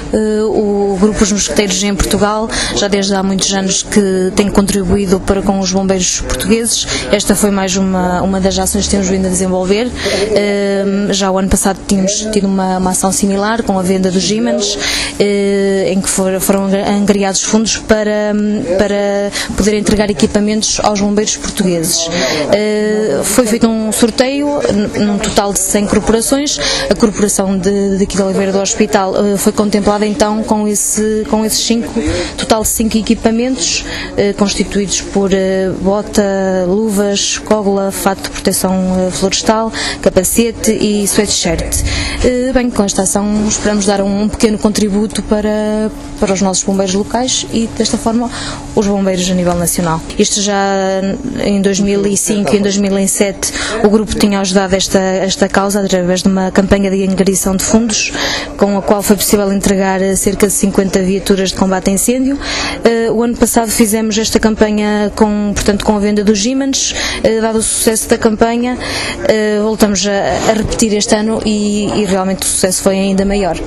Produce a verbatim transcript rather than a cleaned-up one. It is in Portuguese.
o Grupo Os Mosqueteiros em Portugal já desde há muitos anos que tem contribuído para com os bombeiros portugueses. Esta foi mais uma, uma das ações que temos vindo a desenvolver. Já o ano passado tínhamos tido uma, uma ação similar com a venda dos ímãs, em que for, foram angariados fundos para, para poder entregar equipamentos aos bombeiros portugueses. Foi feito um sorteio num total de cem corporações. A corporação de, de aqui de Oliveira do Hospital foi contemplada então com, esse, com esses cinco, total de cinco equipamentos constituídos por bota, luvas, cógula, fato de proteção florestal, capacete e sweatshirt. Bem, com esta ação esperamos dar um pequeno contributo para, para os nossos bombeiros locais e desta forma os bombeiros a nível nacional. Isto já em dois mil e cinco e em dois mil e sete o grupo tinha ajudado esta, esta causa através de uma campanha de angariação de fundos, com a qual foi possível entregar cerca de cinquenta viaturas de combate a incêndio. O ano passado fizemos esta campanha com, portanto, com a venda dos ímãs. Dado o sucesso da campanha, voltamos a, a repetir este ano e, e realmente o sucesso foi ainda maior.